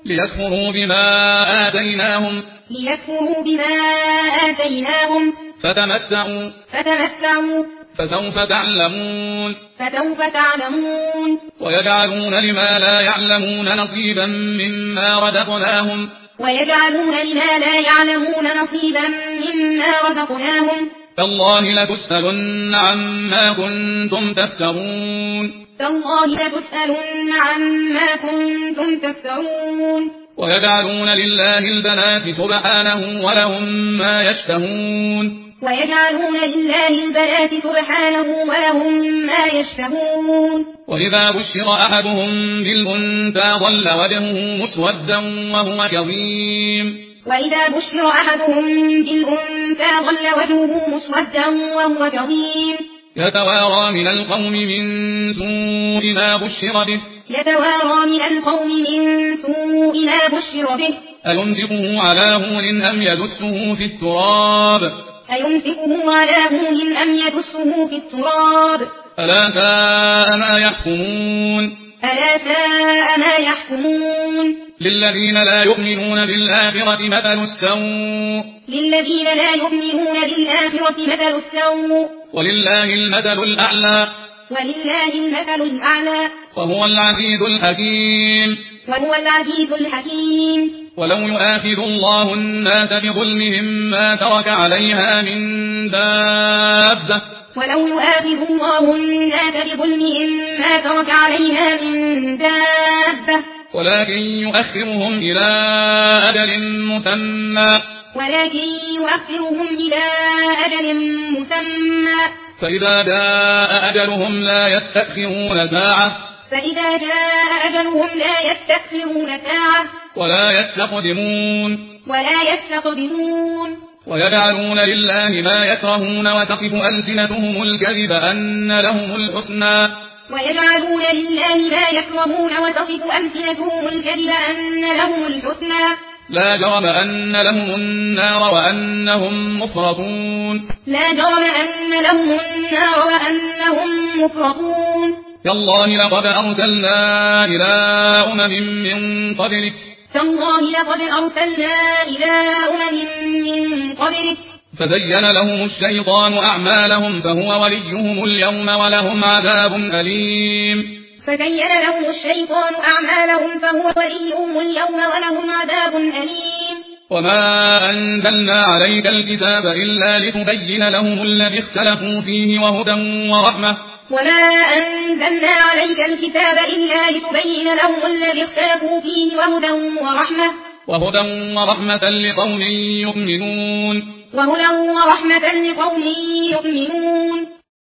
ليكفروا بما آتيناهم فتمتعوا فسوف تعلمون ويجعلون لما لا يعلمون نصيبا مما رزقناهم تالله لتسألن عما كنتم تفترون ويجعلون لله البنات سبحانه ولهم ما يشتهون وإذا بشر أحدهم بالأنثى ظل وجهه مسودا وهو كظيم يتوارى من القوم من سوء ما بشر به أيمسكه على هون أم يدسه في التراب ألا ساء ما يحكمون للذين لا يؤمنون بالآخرة مثل السوء ولله المثل الأعلى وهو العزيز الحكيم ولو يؤاخذ الله الناس بظلمهم ما ترك عليها من دابة ولكن يؤخرهم إلى أجل مسمى فإذا جاء أجلهم لا يستأخرون ساعة ولا يستقدمون ويجعلون لله ما يكرهون وتصف ألسنتهم الكذب أن لهم الحسنى لا جرم أن لهم النار وأنهم مفرطون تالله لقد أرسلنا إلى أمم من قبلك فزين لهم الشيطان أعمالهم فهو وليهم اليوم ولهم عذاب أليم وما أنزلنا عليك الكتاب إلا لتبين لهم الذي اختلفوا فيه وهدى ورحمة لقوم يؤمنون